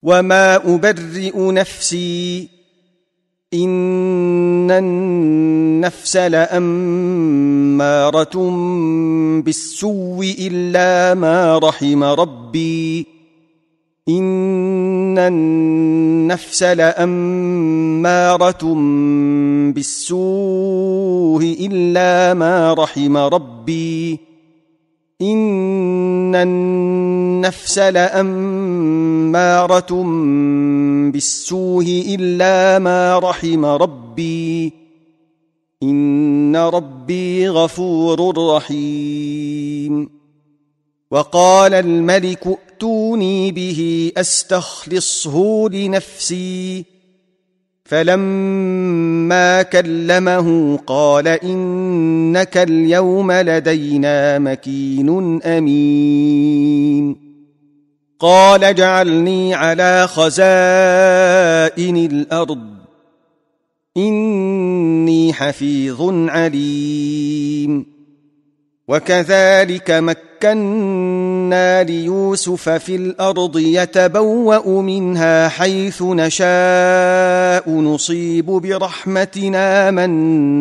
وما أبرئ نفسي إن النفس لأمارة بالسوء إلا ما رحم ربي إن النفس لأمارة بالسوء إلا ما رحم ربي إن النفس لأمارة بالسوء إلا ما رحم ربي إن ربي غفور رحيم. وقال الملك ائتوني به أستخلصه لنفسي فلما كلمه قال إنك اليوم لدينا مكين أمين. قال اجعلني على خزائن الأرض إني حفيظ عليم. وكذلك مكنا ليوسف في الأرض يتبوأ منها حيث نشاء نصيب برحمتنا من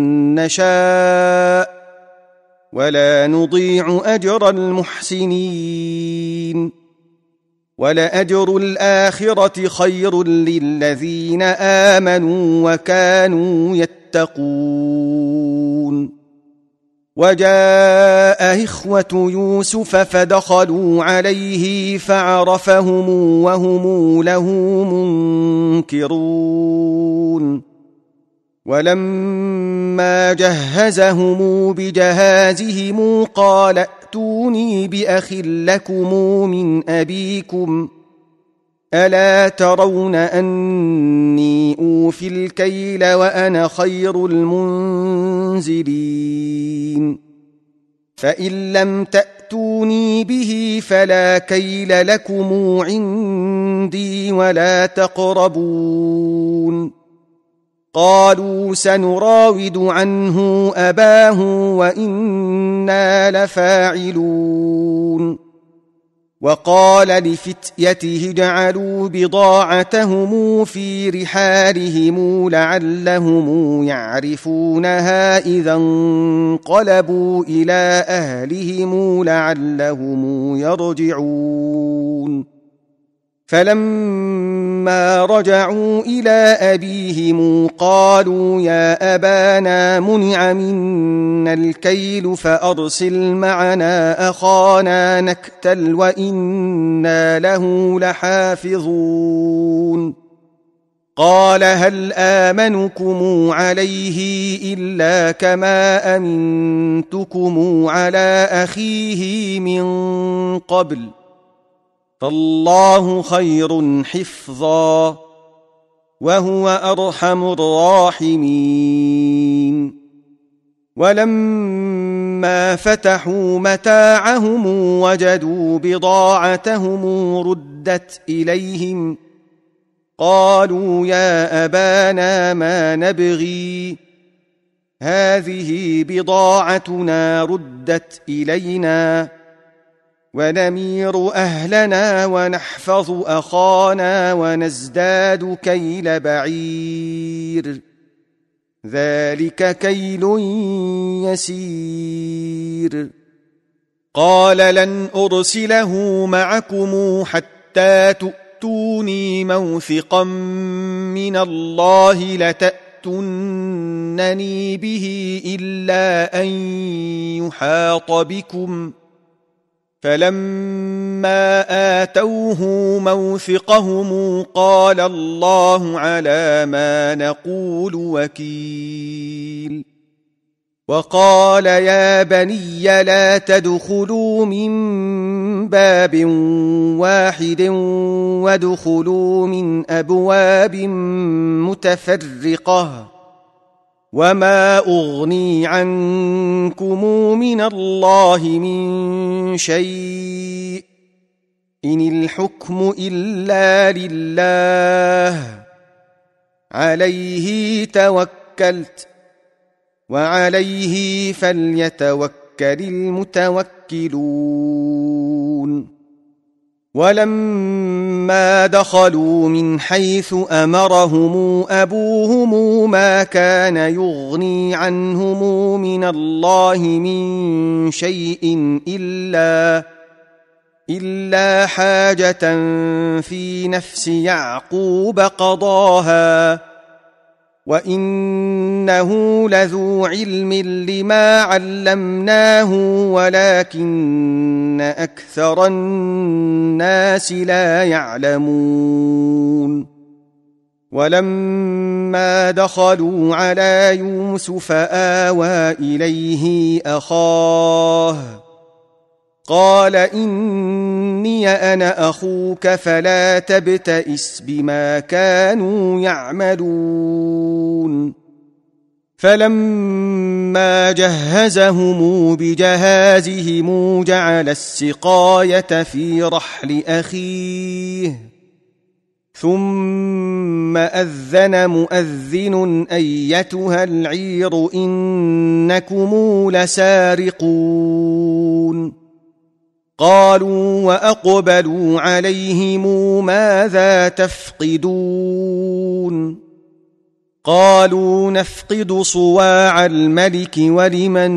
نشاء ولا نضيع أجر المحسنين. ولأجر الآخرة خير للذين آمنوا وكانوا يتقون. وجاء إخوة يوسف فدخلوا عليه فعرفهم وهم له منكرون. ولما جهزهم بجهازهم قال ائتوني بأخ لكم من أبيكم ألا ترون أني أوفي الكيل وأنا خير المنزلين. فإن لم تأتوني به فلا كيل لكم عندي ولا تقربون. قالوا سنراود عنه أباه وإنا لفاعلون. وقال لفتيته اجعلوا بضاعتهم في رحالهم لعلهم يعرفونها إذا انقلبوا إلى أهلهم لعلهم يرجعون. فلما رجعوا إلى أبيهم قالوا يا أبانا منع منا الكيل فأرسل معنا أخانا نكتل وإنا له لحافظون. قال هل آمنكم عليه إلا كما أمنتكم على أخيه من قبل فالله خير حفظا وهو أرحم الراحمين. ولما فتحوا متاعهم وجدوا بضاعتهم ردت إليهم قالوا يا أبانا ما نبغي هذه بضاعتنا ردت إلينا ونمير أهلنا ونحفظ أخانا ونزداد كيل بعير ذلك كيل يسير. قال لن أرسله معكم حتى تؤتوني موثقا من الله لتأتونني به إلا أن يحاط بكم. فلما آتوه موثقهم قال الله على ما نقول وكيل. وقال يا بني لا تدخلوا من باب واحد وادخلوا من أبواب متفرقة وما أغني عنكم من الله من شيء إن الحكم إلا لله عليه توكلت وعليه فليتوكل المتوكلون. ولما دخلوا من حيث أمرهم أبوهم ما كان يغني عنهم من الله من شيء إلا حاجة في نفس يعقوب قضاها وإنه لذو علم لما علمناه ولكن أكثر الناس لا يعلمون ولما دخلوا على يوسف آوى إليه أخاه قال إني أنا أخوك فلا تبتئس بما كانوا يعملون فلما جهزهم بجهازهم جعل السقاية في رحل أخيه ثم أذن مؤذن أيتها العير إنكم لسارقون قالوا وأقبلوا عليهم ماذا تفقدون قالوا نفقد صواع الملك ولمن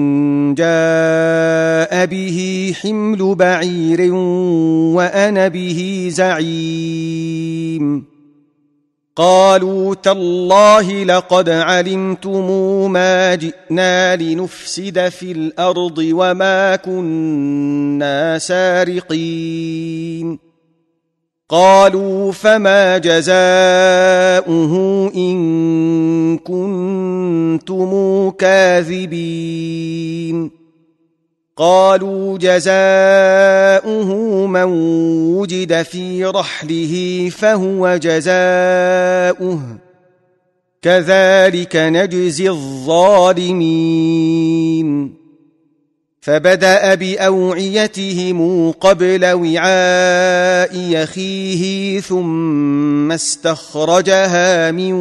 جاء به حمل بعير وأنا به زعيم قالوا تالله لقد علمتم ما جئنا لنفسد في الأرض وما كنا سارقين قالوا فما جزاؤه إن كنتم كاذبين قالوا جزاؤه من وجد في رحله فهو جزاؤه كذلك نجزي الظالمين فبدأ بأوعيتهم قبل وعاء أخيه ثم استخرجها من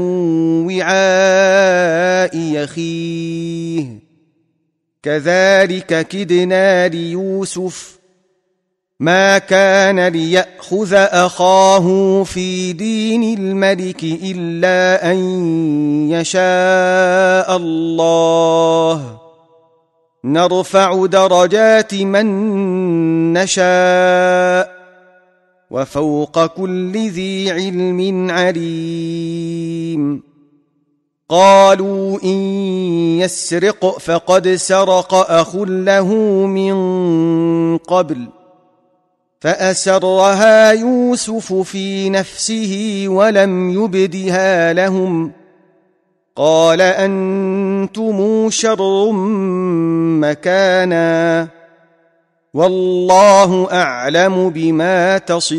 وعاء أخيه كذلك كدنا ليوسف ما كان ليأخذ أخاه في دين الملك إلا أن يشاء الله نرفع درجات من نشاء وفوق كل ذي علم عليم قالوا إن يسرق فقد سرق أخ له من قبل فأسرها يوسف في نفسه ولم يبدها لهم قال أنتم شر مكانا والله أعلم بما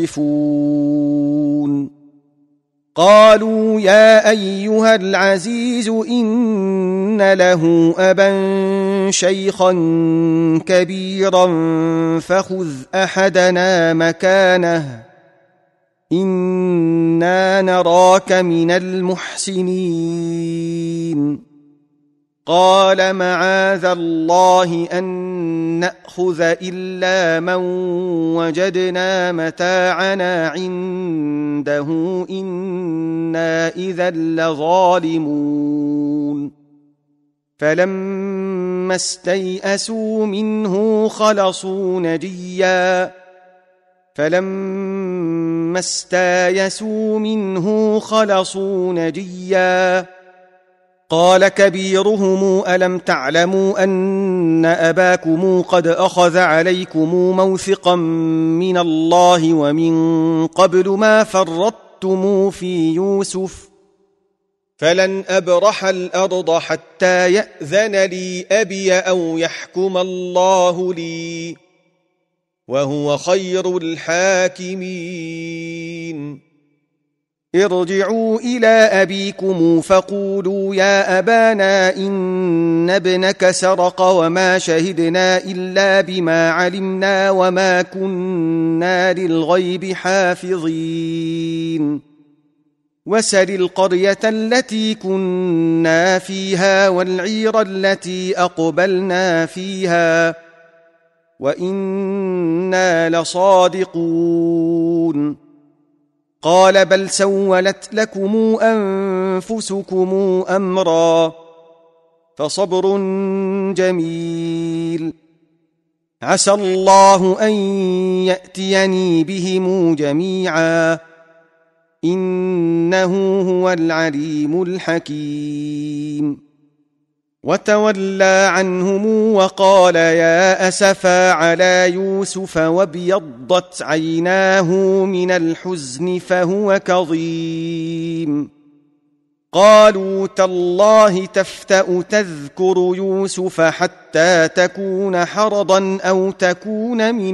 تصفون قالوا يا أيها العزيز إن له أبا شيخا كبيرا فخذ أحدنا مكانه إنا نراك من المحسنين قال معاذ الله أن نأخذ إلا من وجدنا متاعنا عنده إنا إذا لظالمون فلما استيئسوا منه خلصوا نجيا قال كبيرهم ألم تعلموا أن أباكم قد أخذ عليكم موثقا من الله ومن قبل ما فرطتم في يوسف فلن أبرح الأرض حتى يأذن لي أبي أو يحكم الله لي وهو خير الحاكمين ارجعوا إلى أبيكم فقولوا يا أبانا إن ابنك سرق وما شهدنا إلا بما علمنا وما كنا للغيب حافظين وسل القرية التي كنا فيها والعير التي أقبلنا فيها وإنا لصادقون قال بل سولت لكم أنفسكم أمرا فصبر جميل عسى الله أن يأتيني بهم جميعا إنه هو العليم الحكيم وتولى عنهم وقال يا أسفا على يوسف وابيضت عيناه من الحزن فهو كظيم قالوا تالله تفتأ تذكر يوسف حتى تكون حرضا أو تكون من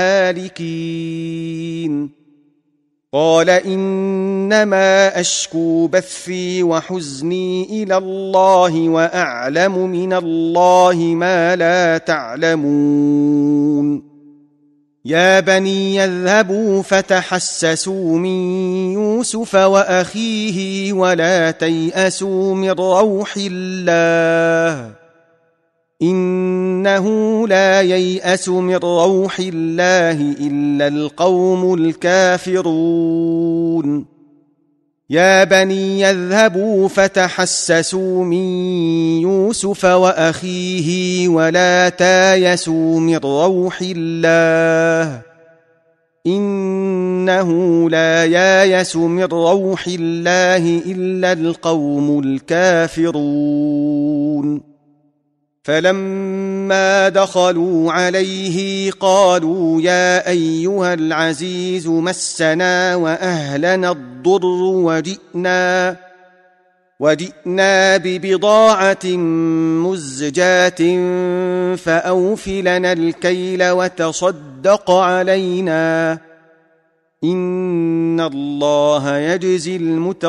الهالكين قال إنما أشكو بثي وحزني إلى الله وأعلم من الله ما لا تعلمون يا بني اذهبوا فتحسسوا من يوسف وأخيه ولا تيأسوا من روح الله إنه لا ييأس من روح الله إلا القوم الكافرون يا بني اذهبوا فتحسسوا من يوسف وأخيه ولا تيأسوا من روح الله إنه لا ييأس من روح الله إلا القوم الكافرون فلما دخلوا عليه قالوا يا أيها العزيز مسنا وأهلنا الضر وجئنا ببضاعة مزجاة فأوف لنا الكيل وتصدق علينا إن الله يجزي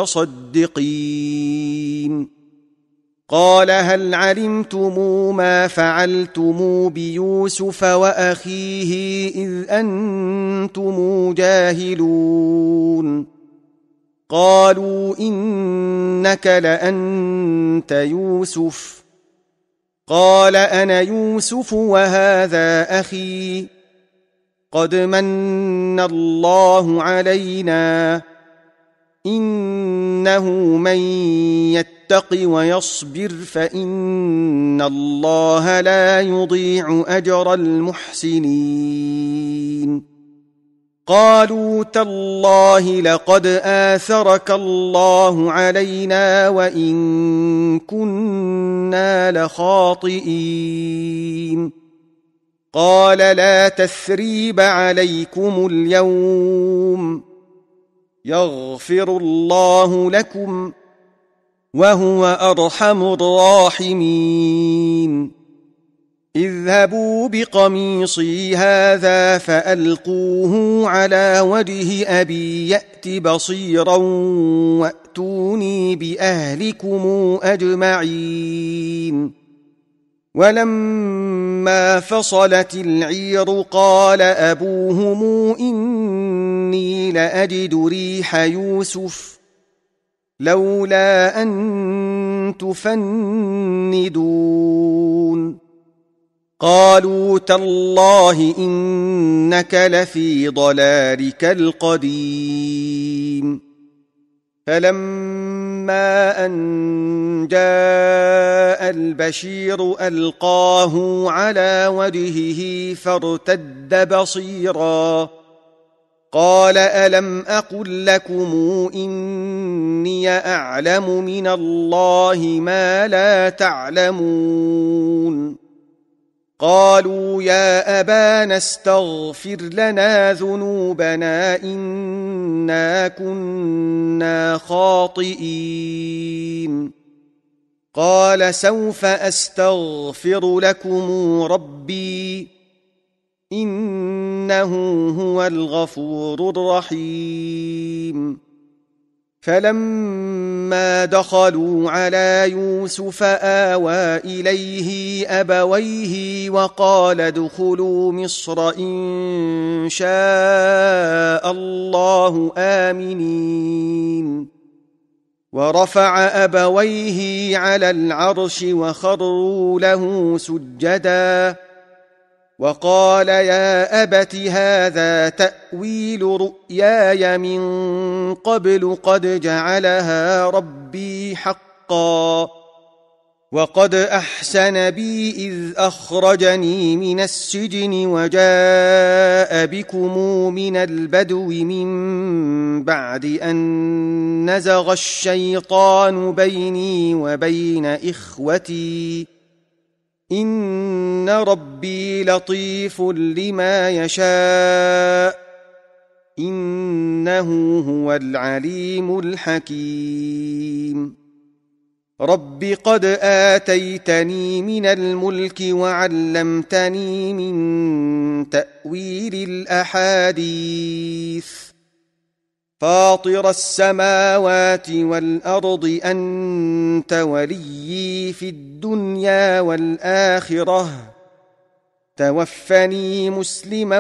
المتصدقين قال هل علمتم ما فعلتم بيوسف وأخيه إذ أنتم جاهلون قالوا إنك لأنت يوسف قال أنا يوسف وهذا أخي قد من الله علينا إنه من يتق ويصبر فإن الله لا يضيع أجر المحسنين قالوا تالله لقد آثرك الله علينا وإن كنا لخاطئين قال لا تثريب عليكم اليوم يغفر الله لكم وهو أرحم الراحمين اذهبوا بقميصي هذا فألقوه على وجه أبي يأت بصيرا وأتوني بأهلكم أجمعين ولما فصلت العير قال أبوهم إني لأجد ريح يوسف لولا أن تفندون قالوا تالله إنك لفي ضلالك القديم فلما أن جاء البشير ألقاه على وجهه فارتد بصيرا قال ألم أقل لكم إني أعلم من الله ما لا تعلمون قالوا يا أبانا استغفر لنا ذنوبنا إنا كنا خاطئين قال سوف أستغفر لكم ربي إنه هو الغفور الرحيم فلما دخلوا على يوسف آوى إليه أبويه وقال ادخلوا مصر إن شاء الله آمنين ورفع أبويه على العرش وخروا له سجدا وقال يا أبت هذا تأويل رؤياي من قبل قد جعلها ربي حقا وقد أحسن بي إذ أخرجني من السجن وجاء بكم من البدو من بعد أن نزغ الشيطان بيني وبين إخوتي إن ربي لطيف لما يشاء إنه هو العليم الحكيم رب قد آتيتني من الملك وعلمتني من تأويل الأحاديث فاطر السماوات والأرض أنت وليي في الدنيا والآخرة توفني مسلما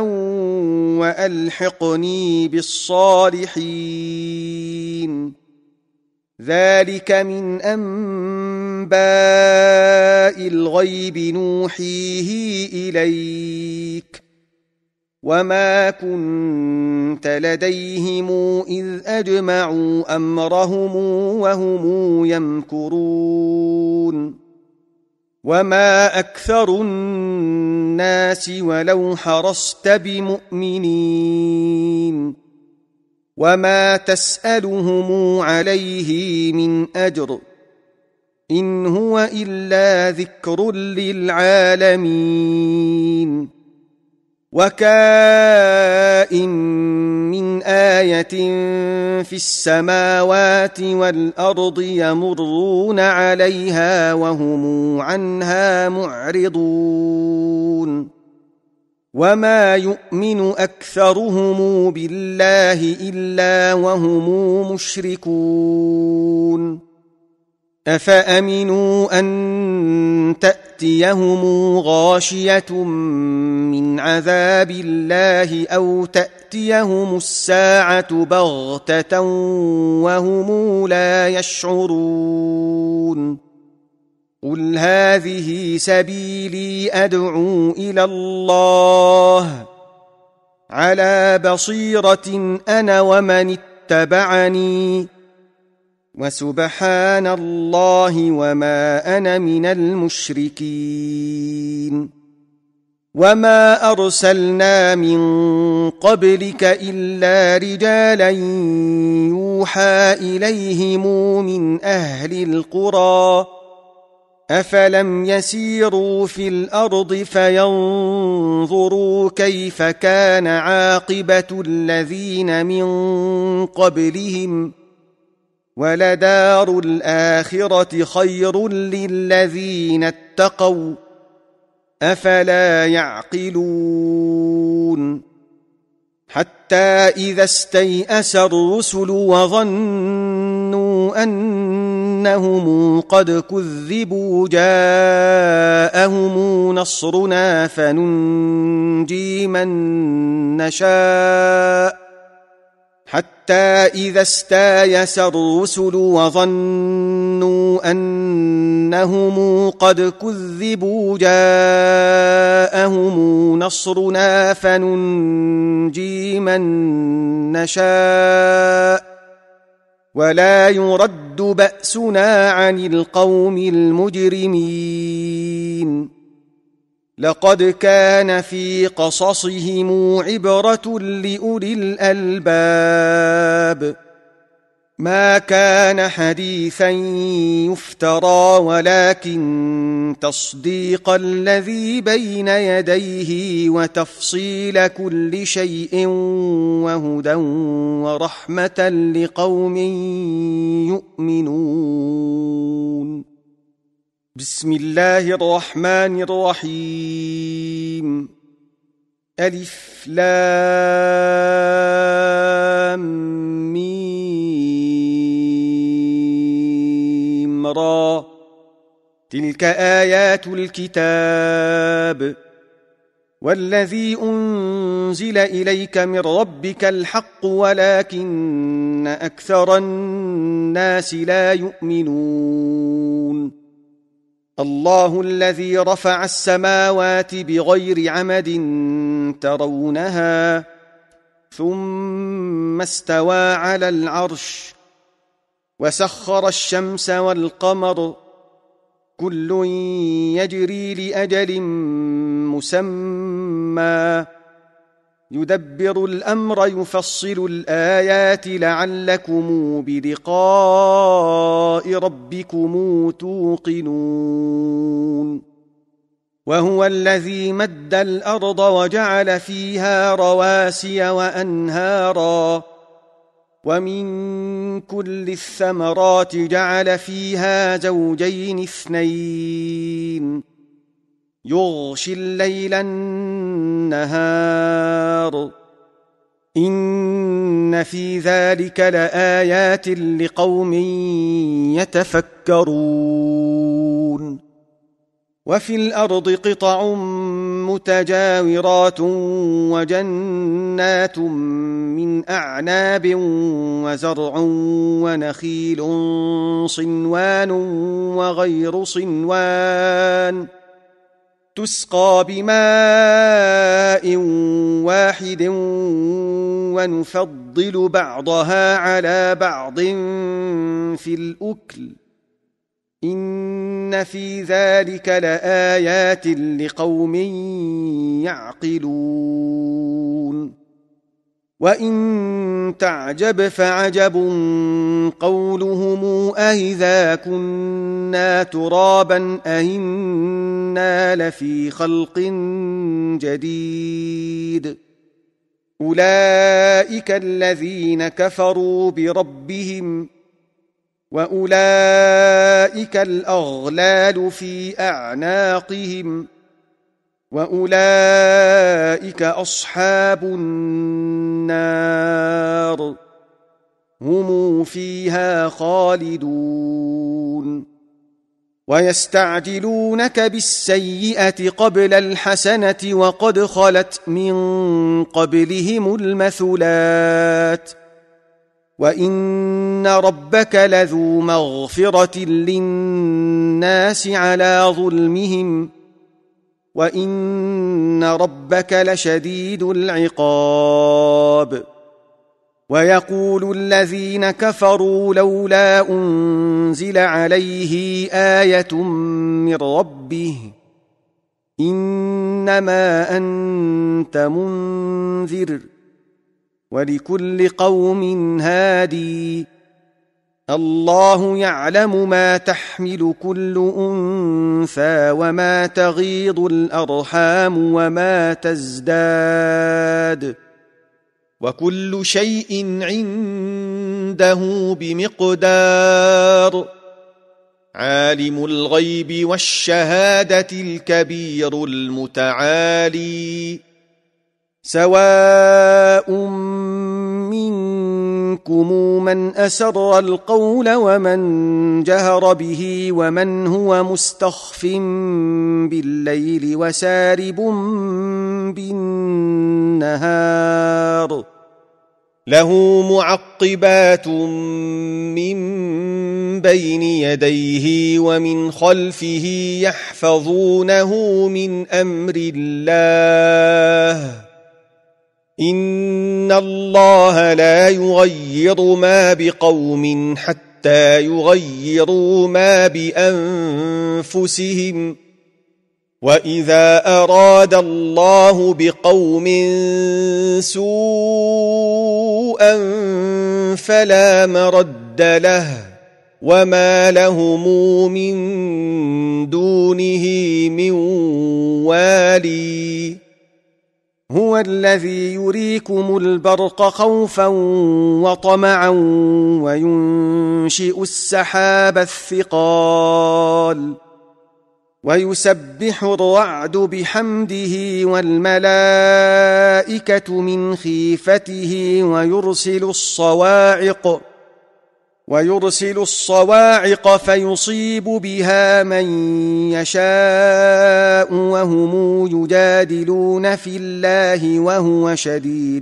وألحقني بالصالحين ذلك من أنباء الغيب نوحيه إليك وما كنت لديهم إذ أجمعوا أمرهم وهم يمكرون وما أكثر الناس ولو حرصت بمؤمنين وما تسألهم عليه من أجر إن هو إلا ذكر للعالمين وكائن من آية في السماوات والأرض يمرون عليها وهم عنها معرضون وما يؤمن أكثرهم بالله إلا وهم مشركون أفأمنوا أن تأتيهم غاشية من عذاب الله أو تأتيهم الساعة بغتة وهم لا يشعرون قل هذه سبيلي أدعو إلى الله على بصيرة أنا ومن اتبعني وسبحان الله وما أنا من المشركين وما أرسلنا من قبلك إلا رجالا يوحى إليهم من أهل القرى أفلم يسيروا في الأرض فينظروا كيف كان عاقبة الذين من قبلهم ولدار الآخرة خير للذين اتقوا أفلا يعقلون حتى إذا استيأس الرسل وظنوا أنهم قد كذبوا جاءهم نصرنا فننجي من نشاء حتى إذا استيأس الرسل وظنوا أنهم قد كذبوا جاءهم نصرنا فننجي من نشاء ولا يرد بأسنا عن القوم المجرمين لقد كان في قصصهم عبرة لأولي الألباب ما كان حديثا يفترى ولكن تصديق الذي بين يديه وتفصيل كل شيء وهدى ورحمة لقوم يؤمنون بسم الله الرحمن الرحيم ألف لام ميم را تلك آيات الكتاب والذي أنزل إليك من ربك الحق ولكن أكثر الناس لا يؤمنون الله الذي رفع السماوات بغير عمد ترونها ثم استوى على العرش وسخر الشمس والقمر كل يجري لأجل مسمى يدبر الأمر يفصل الآيات لعلكم بلقاء ربكم توقنون وهو الذي مد الأرض وجعل فيها رواسي وأنهارا ومن كل الثمرات جعل فيها زوجين اثنين يغشي الليل النهار إن في ذلك لآيات لقوم يتفكرون وفي الأرض قطع متجاورات وجنات من أعناب وزرع ونخيل صنوان وغير صنوان تسقى بماء واحد ونفضل بعضها على بعض في الأكل إن في ذلك لآيات لقوم يعقلون وإن تعجب فعجب قولهم أإذا كنا ترابا أإنا لفي خلق جديد أولئك الذين كفروا بربهم وأولئك الأغلال في أعناقهم وأولئك أصحاب النار هم فيها خالدون ويستعجلونك بالسيئة قبل الحسنة وقد خلت من قبلهم المثلات وإن ربك لذو مغفرة للناس على ظلمهم وإن ربك لشديد العقاب ويقول الذين كفروا لولا أنزل عليه آية من ربه إنما أنت منذر ولكل قوم هادي الله يعلم ما تحمل كل أنثى وما تغيض الأرحام وما تزداد وكل شيء عنده بمقدار عالم الغيب والشهادة الكبير المتعالي سواء منكم من أسر القول ومن جهر به ومن هو مستخف بالليل وسارب بالنهار له معقبات من بين يديه ومن خلفه يحفظونه من أمر الله إن الله لا يغير ما بقوم حتى يغيروا ما بأنفسهم وإذا أراد الله بقوم سوءا فلا مرد له وما لهم من دونه من والي هو الذي يريكم البرق خوفا وطمعا وينشئ السحاب الثقال ويسبح الرعد بحمده والملائكة من خيفته ويرسل الصواعق فيصيب بها من يشاء وهم يجادلون في الله وهو شديد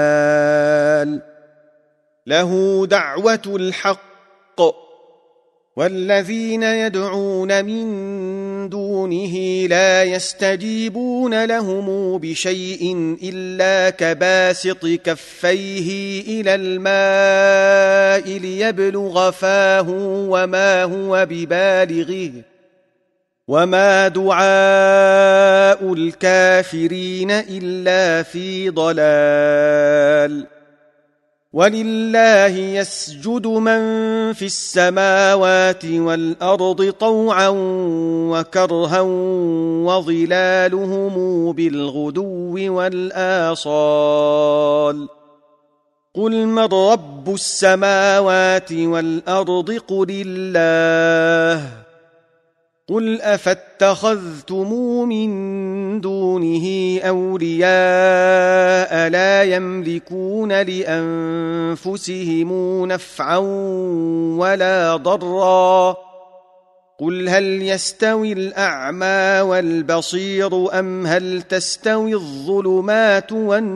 المحال له دعوة الحق والذين يدعون من دونه لا يستجيبون لهم بشيء إلا كباسط كفيه إلى الماء ليبلغ فاه وما هو ببالغه وما دعاء الكافرين إلا في ضلال ولله يسجد من في السماوات والأرض طوعا وكرها وظلالهم بالغدو والآصال قل من رب السماوات والأرض قل الله قل أفاتخذتم من دونه أولياء لا يملكون لأنفسهم نفعا ولا ضرا قل هل يستوي الأعمى والبصير أم هل تستوي الظلمات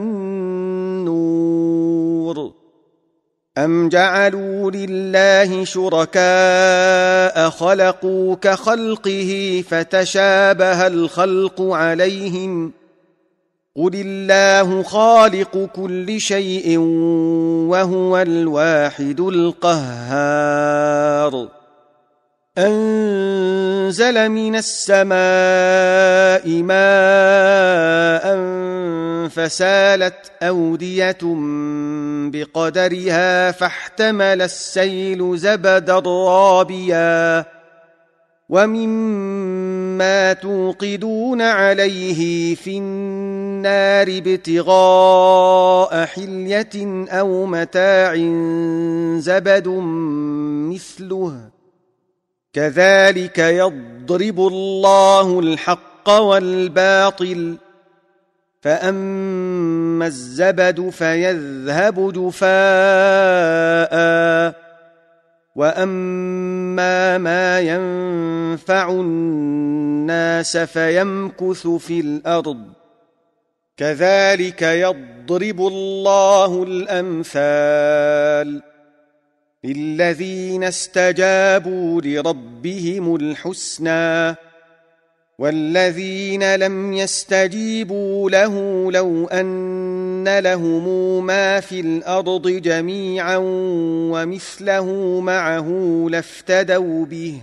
والنور أم جعلوا لله شركاء خلقوا كخلقه فتشابه الخلق عليهم قل الله خالق كل شيء وهو الواحد القهار أنزل من السماء ماء فسالت أودية بقدرها فاحتمل السيل زبدا رابيا ومما توقدون عليه في النار ابتغاء حلية أو متاع زبد مثله كذلك يضرب الله الحق والباطل فأما الزبد فيذهب جفاء وأما ما ينفع الناس فيمكث في الأرض كذلك يضرب الله الأمثال للذين استجابوا لربهم الحسنى والذين لم يستجيبوا له لو أن لهم ما في الأرض جميعا ومثله معه لافتدوا به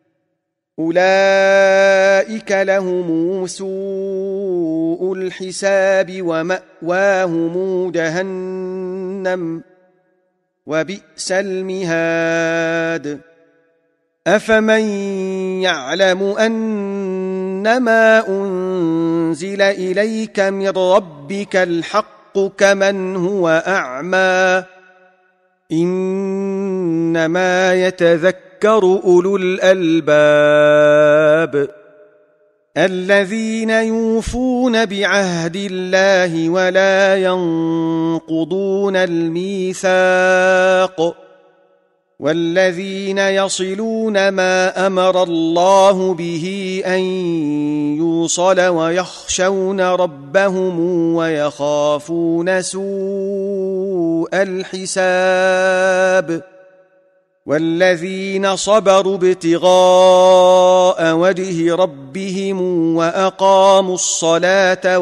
أولئك لهم سوء الحساب ومأواهم جهنم وبئس المهاد أفمن يعلم أنما أنزل إليك من ربك الحق كمن هو أعمى إنما يتذكر أولو الألباب الذين يوفون بعهد الله ولا ينقضون الميثاق والذين يصلون ما أمر الله به أن يوصل ويخشون ربهم ويخافون سوء الحساب والذين صبروا ابتغاء وجه ربهم وأقاموا الصلاة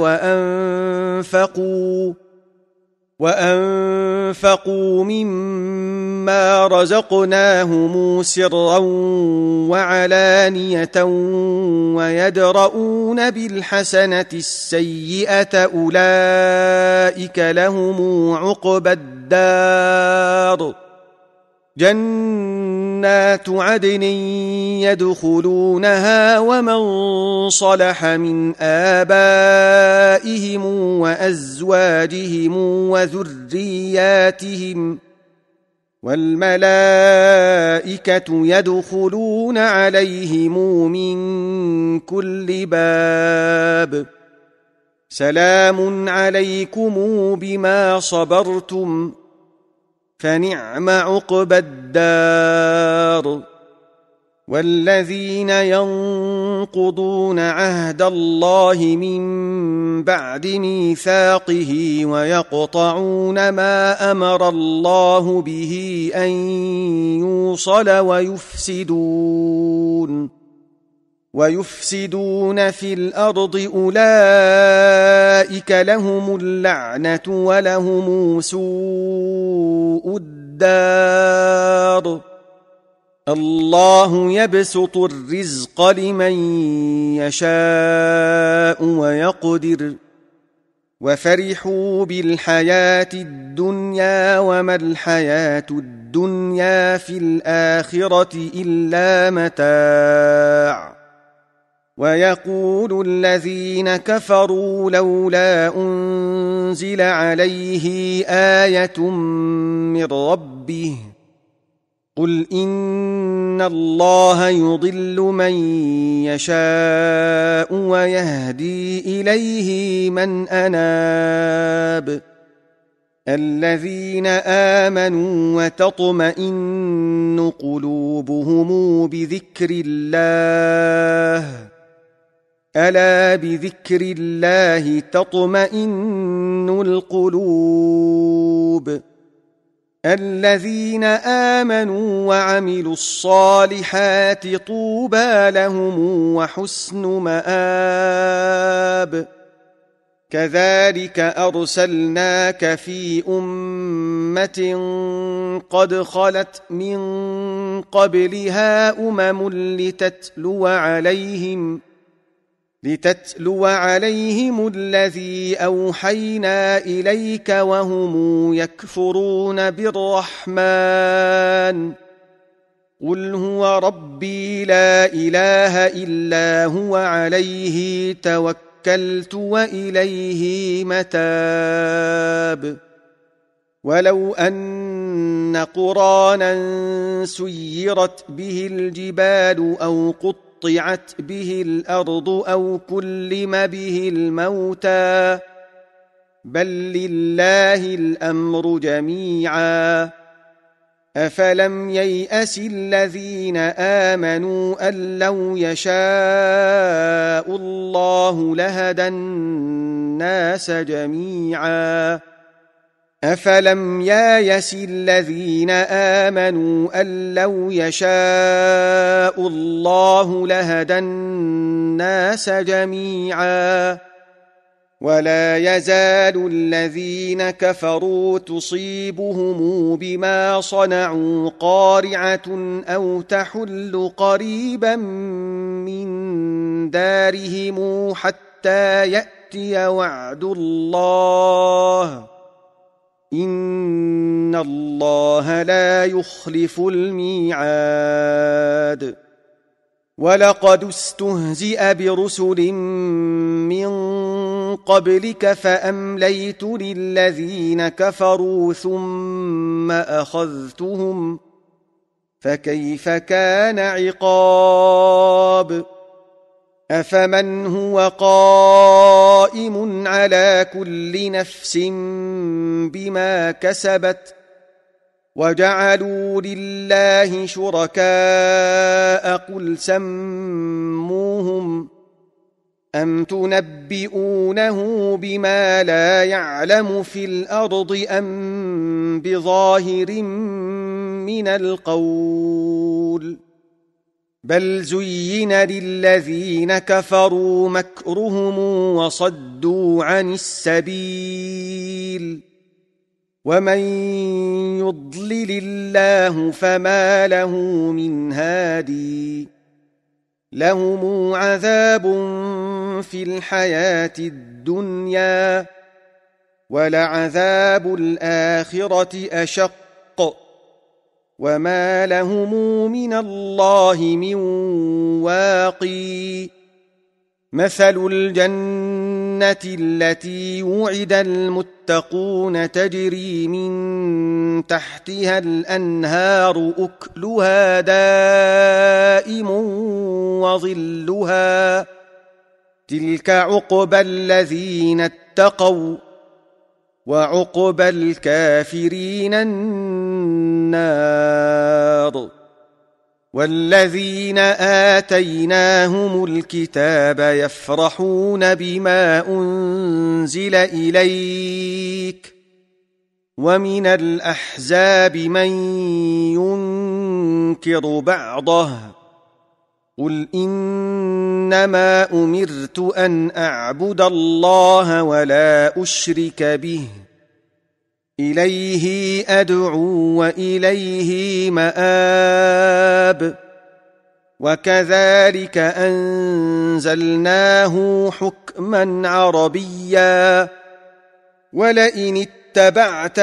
وأنفقوا مما رزقناهم سرا وعلانية ويدرؤون بالحسنة السيئة أولئك لهم عقبى الدار جنات عدن يدخلونها ومن صلح من آبائهم وأزواجهم وذرياتهم والملائكة يدخلون عليهم من كل باب سلام عليكم بما صبرتم فنعم عقبى الدار والذين ينقضون عهد الله من بعد ميثاقه ويقطعون ما أمر الله به أن يوصل ويفسدون في الأرض أولئك لهم اللعنة ولهم سوء الدار الله يبسط الرزق لمن يشاء ويقدر وفرحوا بالحياة الدنيا وما الحياة الدنيا في الآخرة إلا متاع ويقول الذين كفروا لولا أنزل عليه آية من ربه قل إن الله يضل من يشاء ويهدي إليه من أناب الذين آمنوا وتطمئن قلوبهم بذكر الله ألا بذكر الله تطمئن القلوب الذين آمنوا وعملوا الصالحات طوبى لهم وحسن مآب كذلك أرسلناك في أمة قد خلت من قبلها لتتلو عليهم الذي أوحينا إليك وهم يكفرون بالرحمن قل هو ربي لا إله إلا هو عليه توكلت وإليه متاب ولو أن قرانا سيرت به الجبال أو قطعت به الأرض أو كلم به الموتى بل لله الأمر جميعا أفلم ييأس الذين آمنوا أن لو يشاء الله لهدى الناس جميعا أفلم ييأس الذين آمنوا أن لو يشاء الله لهدى الناس جميعا ولا يزال الذين كفروا تصيبهم بما صنعوا قارعة أو تحل قريبا من دارهم حتى يأتي وعد الله إن الله لا يخلف الميعاد ولقد استهزئ برسل من قبلك فأمليت للذين كفروا ثم أخذتهم فكيف كان عقاب أفمن هو قائم على كل نفس بما كسبت وجعلوا لله شركاء قل سموهم أم تنبئونه بما لا يعلم في الأرض أم بظاهر من القول بل زين للذين كفروا مكرهم وصدوا عن السبيل ومن يضلل الله فما له من هادي لهم عذاب في الحياة الدنيا ولعذاب الآخرة أشق وما لهم من الله من واقي مثل الجنة التي وعد المتقون تجري من تحتها الأنهار أكلها دائم وظلها تلك عقبى الذين اتقوا وعقبى الكافرين النار والذين آتيناهم الكتاب يفرحون بما أنزل إليك ومن الأحزاب من ينكر بعضه قل إنما أمرت أن أعبد الله ولا أشرك به إليه أدعو وإليه مآب وكذلك أنزلناه حكما عربيا ولئن اتبعت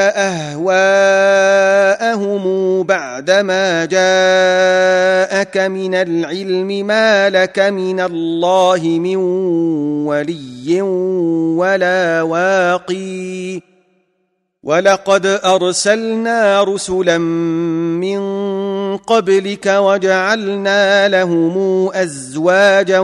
أهواءهم بعدما جاءك من العلم ما لك من الله من ولي ولا واقي ولقد أرسلنا رسلا من قبلك وجعلنا لهم أزواجا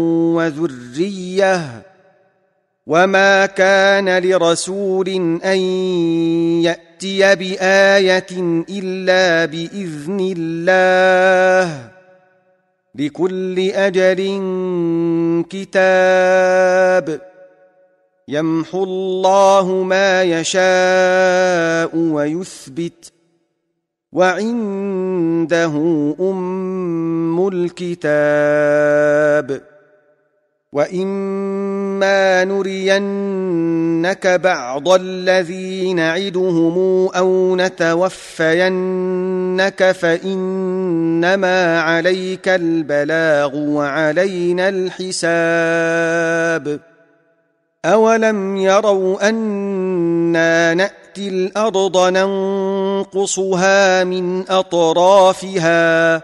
وذرية وما كان لرسول أن يأتي بآية إلا بإذن الله لكل أجل كتاب يمحو الله ما يشاء ويثبت وعنده أم الكتاب وإما نرينك بعض الذي نعدهم أو نتوفينك فإنما عليك البلاغ وعلينا الحساب أولم يروا أنا نأتي الأرض ننقصها من أطرافها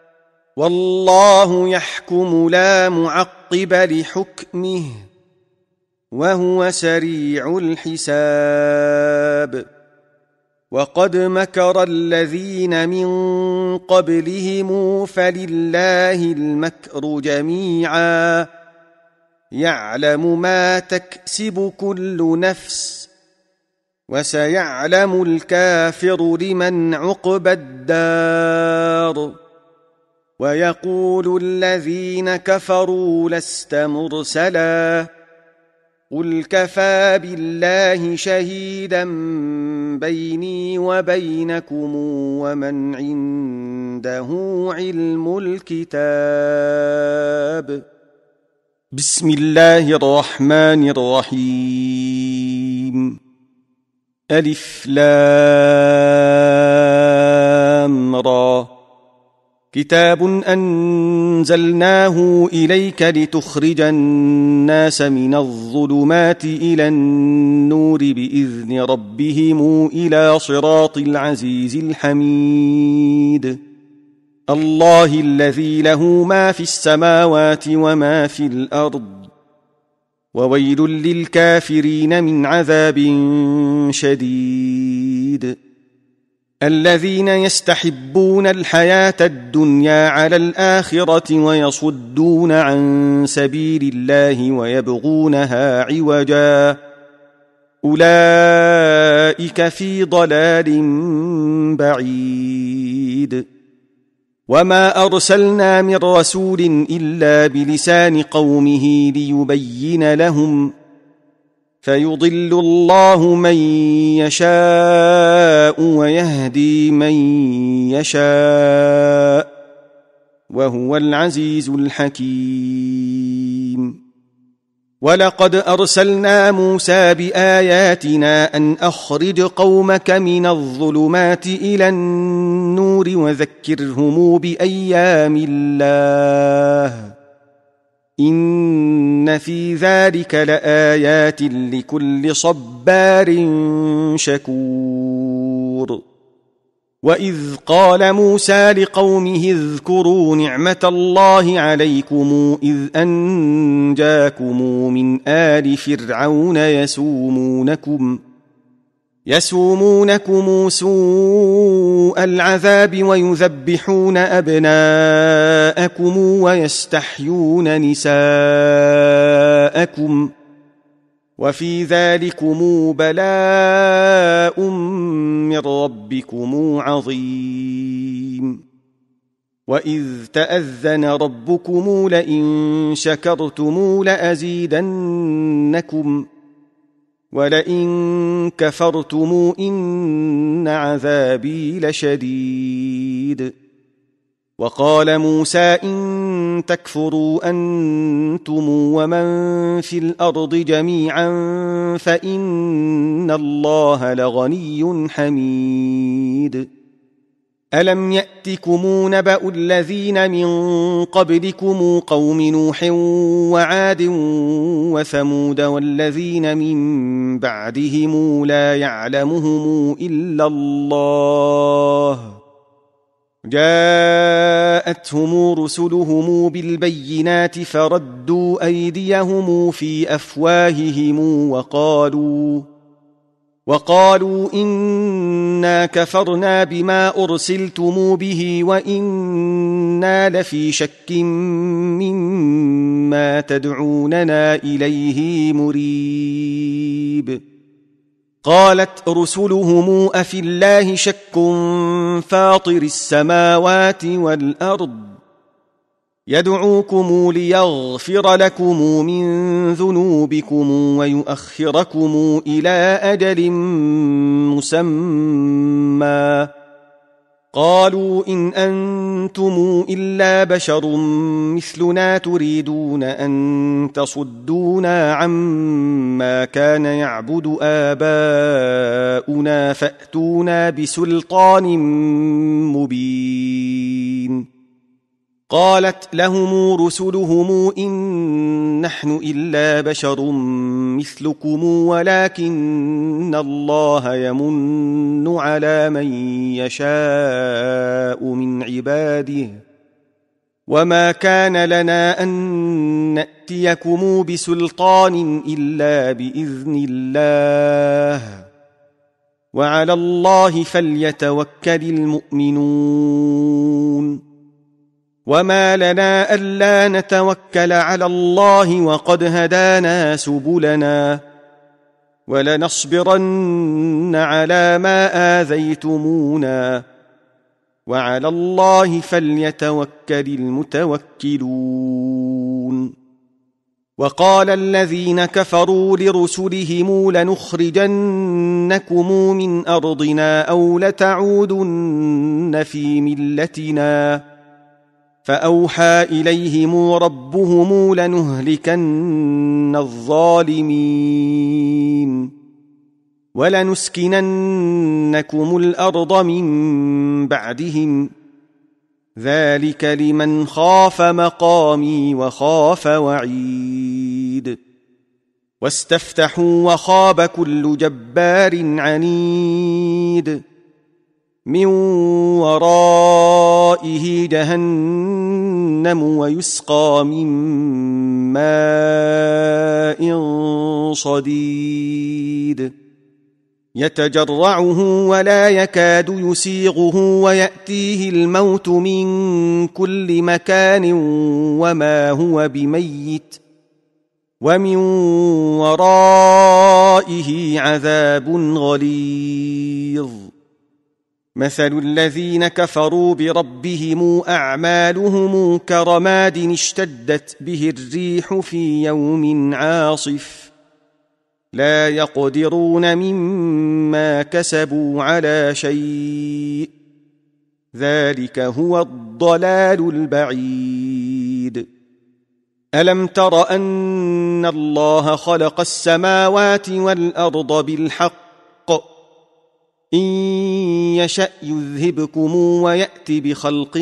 والله يحكم لا معقب لحكمه وهو سريع الحساب وقد مكر الذين من قبلهم فلله المكر جميعا يعلم ما تكسب كل نفس وسيعلم الكافر لمن عقبى الدار ويقول الذين كفروا لست مرسلا قل كفى بالله شهيدا بيني وبينكم ومن عنده علم الكتاب بسم الله الرحمن الرحيم ألف لام را كتاب أنزلناه إليك لتخرج الناس من الظلمات إلى النور بإذن ربهم إلى صراط العزيز الحميد الله الذي له ما في السماوات وما في الأرض وويل للكافرين من عذاب شديد الذين يستحبون الحياة الدنيا على الآخرة ويصدون عن سبيل الله ويبغونها عوجا أولئك في ضلال بعيد وما أرسلنا من رسول إلا بلسان قومه ليبين لهم فيضل الله من يشاء ويهدي من يشاء وهو العزيز الحكيم ولقد أرسلنا موسى بآياتنا أن أخرج قومك من الظلمات إلى النور وذكرهم بأيام الله إن في ذلك لآيات لكل صبار شكور وإذ قال موسى لقومه اذكروا نعمة الله عليكم إذ أنجاكم من آل فرعون يسومونكم سوء العذاب ويذبحون أبناءكم ويستحيون نساءكم وفي ذلكم بلاء من ربكم عظيم وإذ تأذن ربكم لئن شكرتم لأزيدنكم ولئن كفرتم إن عذابي لشديد. وقال موسى إن تكفروا أنتم ومن في الأرض جميعا فإن الله لغني حميد. ألم يأتكم نبأ الذين من قبلكم قوم نوح وعاد وثمود والذين من بعدهم لا يعلمهم إلا الله جاءتهم رسلهم بالبينات فردوا أيديهم في أفواههم وقالوا إنا كفرنا بما أرسلتم به وإنا لفي شك مما تدعوننا إليه مريب. قالت رسلهم أفي الله شك فاطر السماوات والأرض يدعوكم ليغفر لكم من ذنوبكم ويؤخركم إلى أجل مسمى قالوا إن أنتم إلا بشر مثلنا تريدون أن تصدونا عما كان يعبد آباؤنا فأتونا بسلطان مبين. قالت لهم رسلهم إن نحن إلا بشر مثلكم ولكن الله يمن على من يشاء من عباده وما كان لنا أن نأتيكم بسلطان إلا بإذن الله وعلى الله فليتوكل المؤمنون. وما لنا ألا نتوكل على الله وقد هدانا سبلنا ولنصبرن على ما آذيتمونا وعلى الله فليتوكل المتوكلون. وقال الذين كفروا لرسلهم لنخرجنكم من أرضنا أو لتعودن في ملتنا فأوحى إليهم ربهم لنهلكن الظالمين ولنسكننكم الأرض من بعدهم ذلك لمن خاف مقامي وخاف وعيد. واستفتحوا وخاب كل جبار عنيد من ورائه جهنم ويسقى من ماء صديد يتجرعه ولا يكاد يسيغه ويأتيه الموت من كل مكان وما هو بميت ومن ورائه عذاب غليظ. مثل الذين كفروا بربهم أعمالهم كرماد اشتدت به الريح في يوم عاصف لا يقدرون مما كسبوا على شيء ذلك هو الضلال البعيد. ألم تر أن الله خلق السماوات والأرض بالحق إن يشأ يذهبكم ويأت بخلق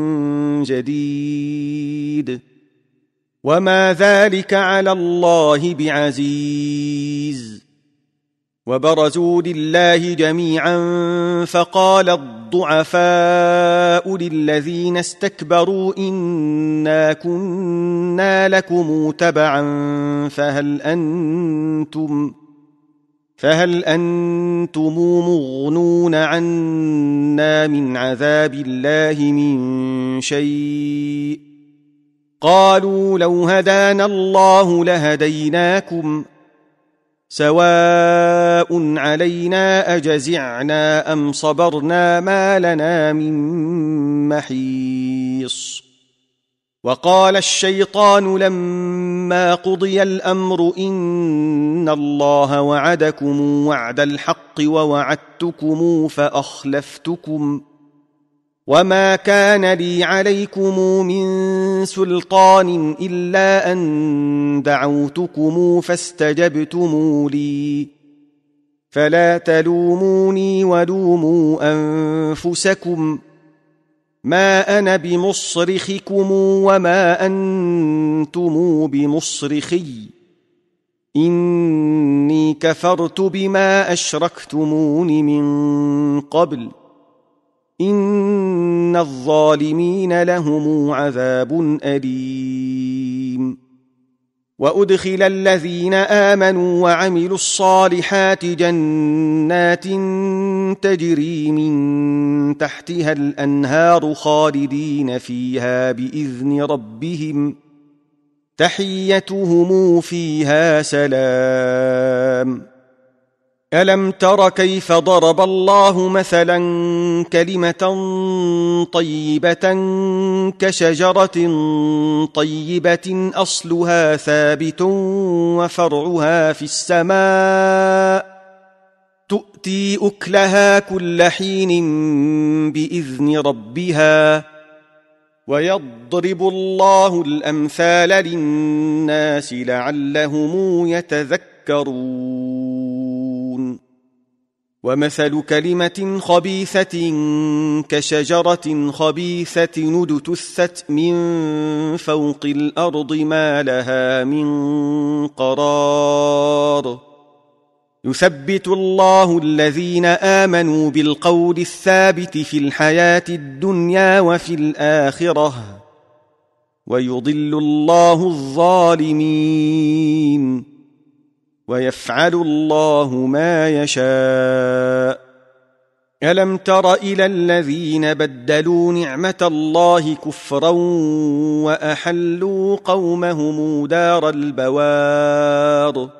جديد وما ذلك على الله بعزيز. وبرزوا لله جميعا فقال الضعفاء للذين استكبروا إنا كنا لكم تبعا فهل أنتم مغنون عنا من عذاب الله من شيء قالوا لو هدانا الله لهديناكم سواء علينا أجزعنا أم صبرنا ما لنا من محيص وقال الشيطان لما قضي الأمر إن الله وعدكم وعد الحق ووعدتكم فأخلفتكم وما كان لي عليكم من سلطان إلا أن دعوتكم فاستجبتم لي فلا تلوموني ولوموا أنفسكم ما أنا بمصرخكم وما أنتم بمصرخي إني كفرت بما أشركتمون من قبل إن الظالمين لهم عذاب أليم وأدخل الذين آمنوا وعملوا الصالحات جنات تجري من تحتها الأنهار خالدين فيها بإذن ربهم تحيتهم فيها سلام ألم تر كيف ضرب الله مثلا كلمة طيبة كشجرة طيبة أصلها ثابت وفرعها في السماء تؤتي أكلها كل حين بإذن ربها ويضرب الله الأمثال للناس لعلهم يتذكرون ومثل كلمة خبيثة كشجرة خبيثة اجتثت من فوق الأرض ما لها من قرار يثبت الله الذين آمنوا بالقول الثابت في الحياة الدنيا وفي الآخرة ويضل الله الظالمين ويفعل الله ما يشاء ألم تر إلى الذين بدلوا نعمة الله كفرا وأحلوا قومهم دار البوار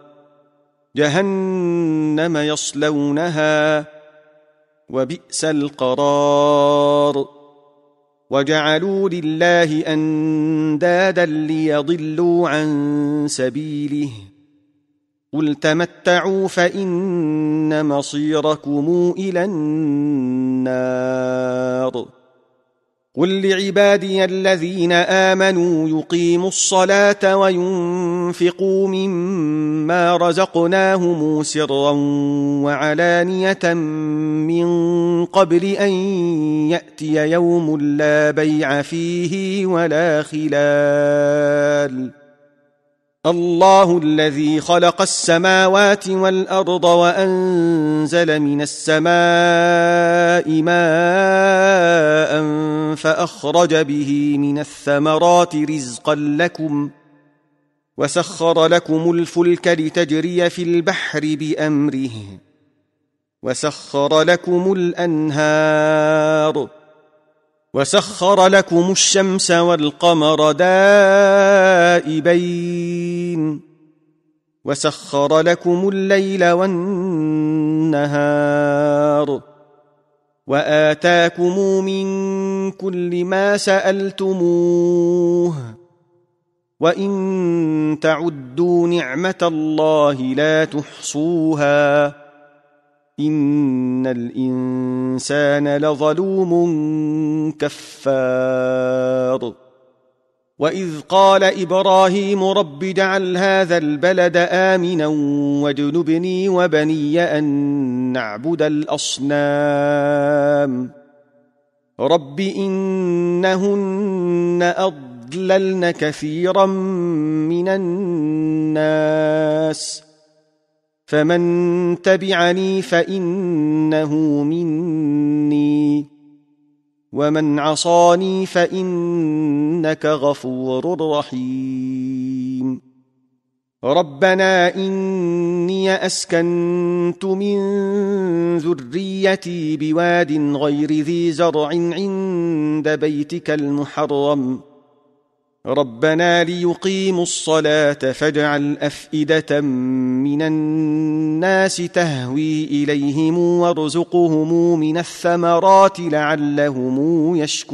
جهنم يصلونها وبئس القرار وجعلوا لله أندادا ليضلوا عن سبيله قل تمتعوا فإن مصيركم إلى النار قل لعبادي الذين آمنوا يقيموا الصلاة وينفقوا مما رزقناهم سرا وعلانية من قبل أن يأتي يوم لا بيع فيه ولا خلال الله الذي خلق السماوات والأرض وأنزل من السماء ماء فأخرج به من الثمرات رزقا لكم وسخر لكم الفلك لتجري في البحر بأمره وسخر لكم الأنهار وسخر لكم الشمس والقمر دائبين وسخر لكم الليل والنهار وآتاكم من كل ما سألتموه وإن تعدوا نعمة الله لا تحصوها إن الإنسان لظلوم كفار وإذ قال إبراهيم رب اجعل هذا البلد آمنا واجنبني وبني أن نعبد الأصنام رب إنهن أضللن كثيرا من الناس فمن تبعني فإنه مني ومن عصاني فإنك غفور رحيم ربنا إني أسكنت من ذريتي بواد غير ذي زرع عند بيتك المحرم ربنا ليقيموا الصلاة فاجعل أفئدة من الناس تهوي إليهم وارزقهم من الثمرات لعلهم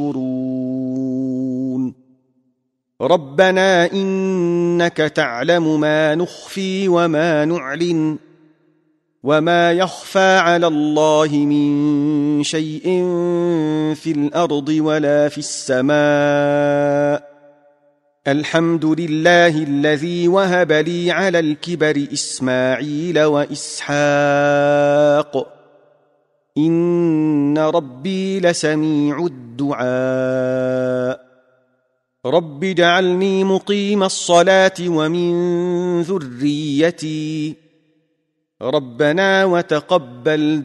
يشكرون ربنا إنك تعلم ما نخفي وما نعلن وما يخفى على الله من شيء في الأرض ولا في السماء الحمد لله الذي وهب لي على الكبر إسماعيل وإسحاق إن ربي لسميع الدعاء رب اجعلني مقيم الصلاة ومن ذريتي ربنا وتقبل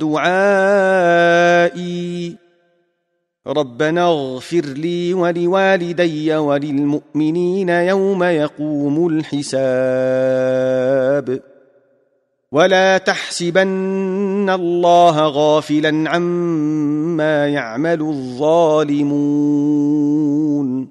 دعائي ربنا اغفر لي ولوالدي وللمؤمنين يوم يقوم الحساب ولا تحسبن الله غافلا عما يعمل الظالمون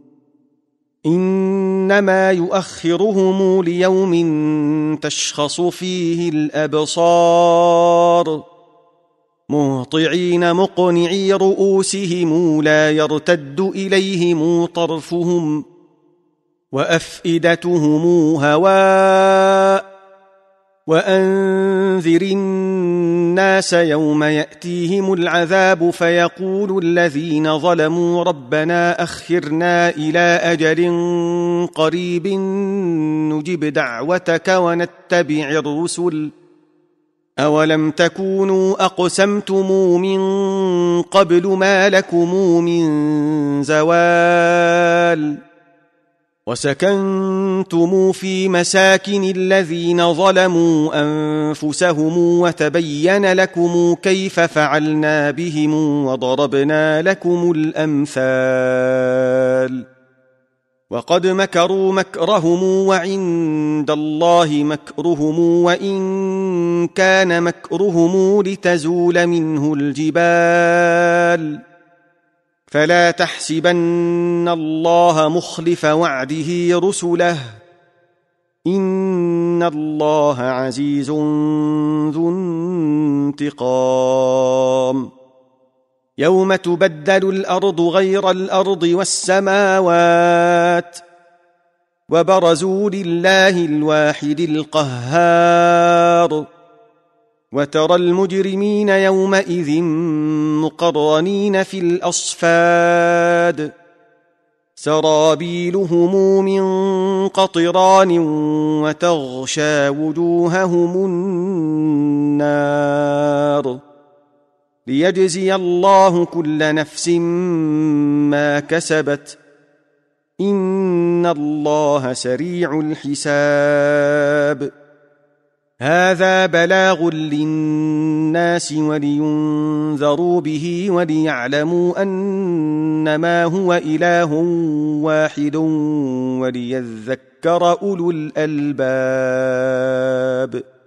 إنما يؤخرهم ليوم تشخص فيه الأبصار مهطعين مقنعي رؤوسهم لا يرتد إليهم طرفهم وأفئدتهم هواء وأنذر الناس يوم يأتيهم العذاب فيقول الذين ظلموا ربنا أخرنا إلى أجل قريب نجب دعوتك ونتبع الرسل أولم تكونوا أقسمتم من قبل ما لكم من زوال وسكنتم في مساكن الذين ظلموا أنفسهم وتبين لكم كيف فعلنا بهم وضربنا لكم الأمثال وقد مكروا مكرهم وعند الله مكرهم وإن كان مكرهم لتزول منه الجبال فلا تحسبن الله مخلف وعده رسله إن الله عزيز ذو انتقام يوم تبدل الأرض غير الأرض والسماوات وبرزوا لله الواحد القهار وترى المجرمين يومئذ مقرنين في الأصفاد سرابيلهم من قطران وتغشى وجوههم النار ليجزي الله كل نفس ما كسبت إن الله سريع الحساب هذا بلاغ للناس ولينذروا به وليعلموا أنما هو إله واحد وليذكر أولو الألباب